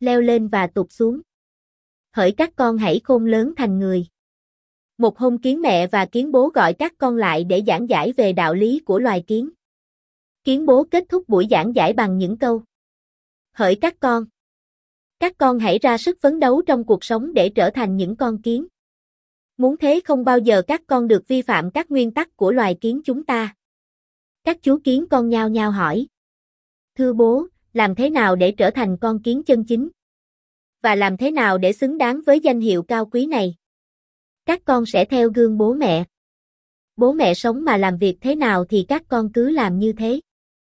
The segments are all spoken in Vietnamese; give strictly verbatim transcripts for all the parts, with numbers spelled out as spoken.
leo lên và tụt xuống. Hỡi các con hãy khôn lớn thành người. Một hôm kiến mẹ và kiến bố gọi các con lại để giảng giải về đạo lý của loài kiến. Kiến bố kết thúc buổi giảng giải bằng những câu: Hỡi các con, các con hãy ra sức phấn đấu trong cuộc sống để trở thành những con kiến. Muốn thế không bao giờ các con được vi phạm các nguyên tắc của loài kiến chúng ta. Các chú kiến con nhao nhao hỏi: Thưa bố, làm thế nào để trở thành con kiến chân chính? Và làm thế nào để xứng đáng với danh hiệu cao quý này? Các con sẽ theo gương bố mẹ. Bố mẹ sống mà làm việc thế nào thì các con cứ làm như thế.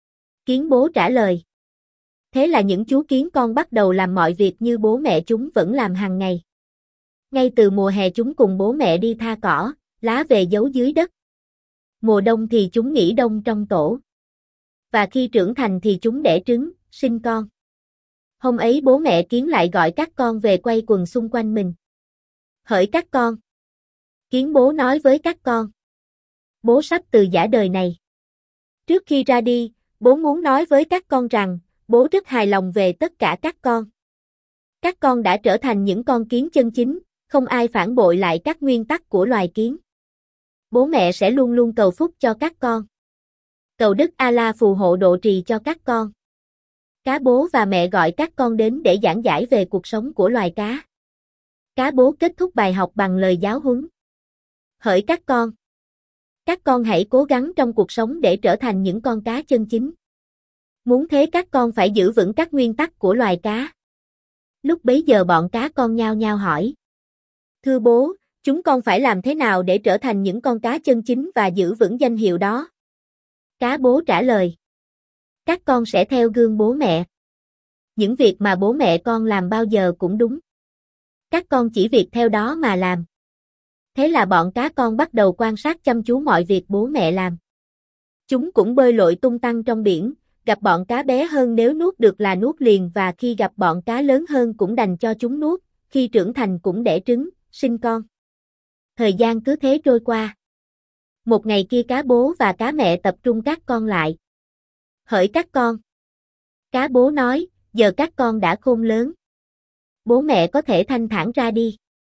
Kiến bố trả lời. Thế là những chú kiến con bắt đầu làm mọi việc như bố mẹ chúng vẫn làm hàng ngày. Ngay từ mùa hè chúng cùng bố mẹ đi tha cỏ, lá về giấu dưới đất. Mùa đông thì chúng nghỉ đông trong tổ. Và khi trưởng thành thì chúng đẻ trứng, sinh con. Hôm ấy bố mẹ kiến lại gọi các con về quay quần xung quanh mình. Hỡi các con! Kiến bố nói với các con. Bố sắp từ giã đời này. Trước khi ra đi, bố muốn nói với các con rằng, bố rất hài lòng về tất cả các con. Các con đã trở thành những con kiến chân chính, không ai phản bội lại các nguyên tắc của loài kiến. Bố mẹ sẽ luôn luôn cầu phúc cho các con. Cầu Đức A-la phù hộ độ trì cho các con. Cá bố và mẹ gọi các con đến để giảng giải về cuộc sống của loài cá. Cá bố kết thúc bài học bằng lời giáo huấn. Hỡi các con! Các con hãy cố gắng trong cuộc sống để trở thành những con cá chân chính. Muốn thế các con phải giữ vững các nguyên tắc của loài cá. Lúc bấy giờ bọn cá con nhao nhao hỏi. Thưa bố, chúng con phải làm thế nào để trở thành những con cá chân chính và giữ vững danh hiệu đó? Cá bố trả lời. Các con sẽ theo gương bố mẹ. Những việc mà bố mẹ con làm bao giờ cũng đúng. Các con chỉ việc theo đó mà làm. Thế là bọn cá con bắt đầu quan sát chăm chú mọi việc bố mẹ làm. Chúng cũng bơi lội tung tăng trong biển, gặp bọn cá bé hơn nếu nuốt được là nuốt liền và khi gặp bọn cá lớn hơn cũng đành cho chúng nuốt, khi trưởng thành cũng đẻ trứng, sinh con. Thời gian cứ thế trôi qua. Một ngày kia cá bố và cá mẹ tập trung các con lại. Hỡi các con! Cá bố nói, giờ các con đã khôn lớn. Bố mẹ có thể thanh thản ra đi.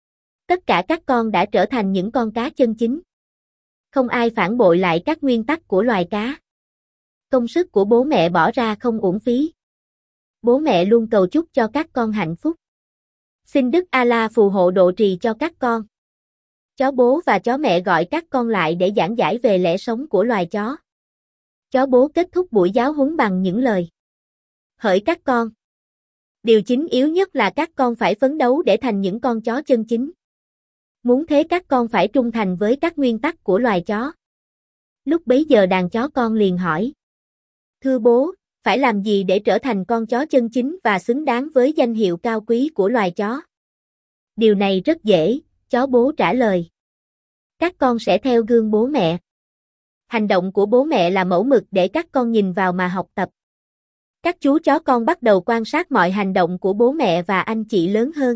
Tất cả các con đã trở thành những con cá chân chính. Không ai phản bội lại các nguyên tắc của loài cá. Công sức của bố mẹ bỏ ra không uổng phí. Bố mẹ luôn cầu chúc cho các con hạnh phúc. Xin Đức A-la phù hộ độ trì cho các con. Chó bố và chó mẹ gọi các con lại để giảng giải về lẽ sống của loài chó. Chó bố kết thúc buổi giáo huấn bằng những lời. Hỡi các con! Điều chính yếu nhất là các con phải phấn đấu để thành những con chó chân chính. Muốn thế các con phải trung thành với các nguyên tắc của loài chó. Lúc bấy giờ đàn chó con liền hỏi. Thưa bố, phải làm gì để trở thành con chó chân chính và xứng đáng với danh hiệu cao quý của loài chó? Điều này rất dễ, chó bố trả lời. Các con sẽ theo gương bố mẹ. Hành động của bố mẹ là mẫu mực để các con nhìn vào mà học tập. Các chú chó con bắt đầu quan sát mọi hành động của bố mẹ và anh chị lớn hơn.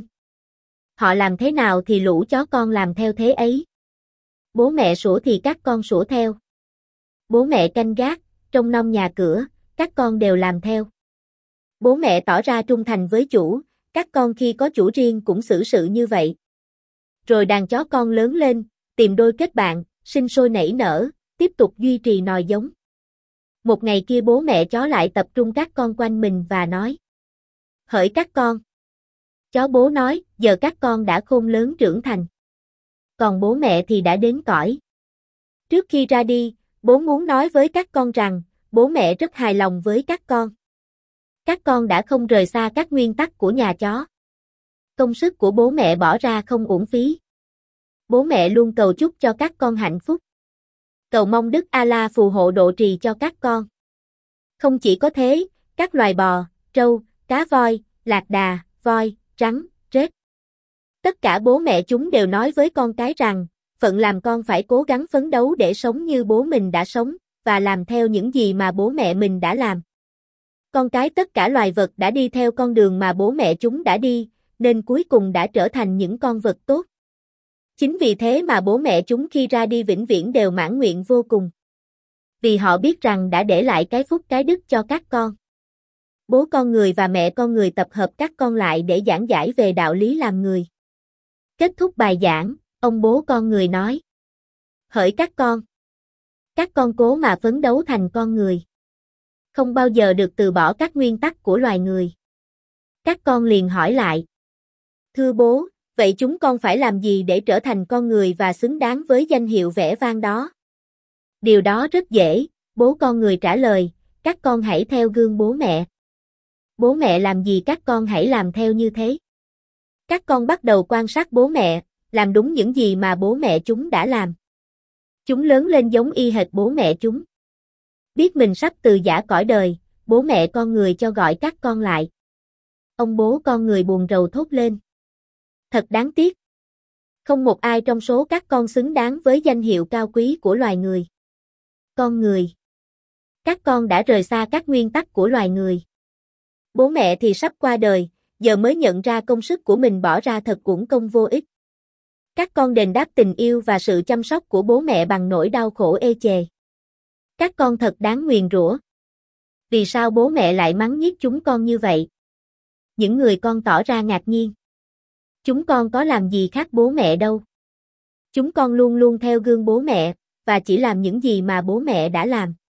Họ làm thế nào thì lũ chó con làm theo thế ấy. Bố mẹ sủa thì các con sủa theo. Bố mẹ canh gác, trông nom nhà cửa, các con đều làm theo. Bố mẹ tỏ ra trung thành với chủ, các con khi có chủ riêng cũng xử sự như vậy. Rồi đàn chó con lớn lên, tìm đôi kết bạn, sinh sôi nảy nở, tiếp tục duy trì nòi giống. Một ngày kia bố mẹ chó lại tập trung các con quanh mình và nói. Hỡi các con! Chó bố nói, giờ các con đã khôn lớn trưởng thành. Còn bố mẹ thì đã đến cõi. Trước khi ra đi, bố muốn nói với các con rằng, bố mẹ rất hài lòng với các con. Các con đã không rời xa các nguyên tắc của nhà chó. Công sức của bố mẹ bỏ ra không uổng phí. Bố mẹ luôn cầu chúc cho các con hạnh phúc. Cầu mong Đức A-la phù hộ độ trì cho các con. Không chỉ có thế, các loài bò, trâu, cá voi, lạc đà, voi, rắn, rết. Tất cả bố mẹ chúng đều nói với con cái rằng, phận làm con phải cố gắng phấn đấu để sống như bố mình đã sống, và làm theo những gì mà bố mẹ mình đã làm. Con cái tất cả loài vật đã đi theo con đường mà bố mẹ chúng đã đi, nên cuối cùng đã trở thành những con vật tốt. Chính vì thế mà bố mẹ chúng khi ra đi vĩnh viễn đều mãn nguyện vô cùng. Vì họ biết rằng đã để lại cái phúc cái đức cho các con. Bố con người và mẹ con người tập hợp các con lại để giảng giải về đạo lý làm người. Kết thúc bài giảng, ông bố con người nói: Hỡi các con! Các con cố mà phấn đấu thành con người. Không bao giờ được từ bỏ các nguyên tắc của loài người. Các con liền hỏi lại: Thưa bố, vậy chúng con phải làm gì để trở thành con người và xứng đáng với danh hiệu vẻ vang đó? Điều đó rất dễ, bố con người trả lời: Các con hãy theo gương bố mẹ. Bố mẹ làm gì các con hãy làm theo như thế. Các con bắt đầu quan sát bố mẹ, làm đúng những gì mà bố mẹ chúng đã làm. Chúng lớn lên giống y hệt bố mẹ chúng. Biết mình sắp từ giã cõi đời, bố mẹ con người cho gọi các con lại. Ông bố con người buồn rầu thốt lên: Thật đáng tiếc. Không một ai trong số các con xứng đáng với danh hiệu cao quý của loài người. Con người. Các con đã rời xa các nguyên tắc của loài người. Bố mẹ thì sắp qua đời, giờ mới nhận ra công sức của mình bỏ ra thật uổng công vô ích. Các con đền đáp tình yêu và sự chăm sóc của bố mẹ bằng nỗi đau khổ ê chề. Các con thật đáng nguyền rủa. Vì sao bố mẹ lại mắng nhiếc chúng con như vậy? Những người con tỏ ra ngạc nhiên. Chúng con có làm gì khác bố mẹ đâu. Chúng con luôn luôn theo gương bố mẹ, và chỉ làm những gì mà bố mẹ đã làm.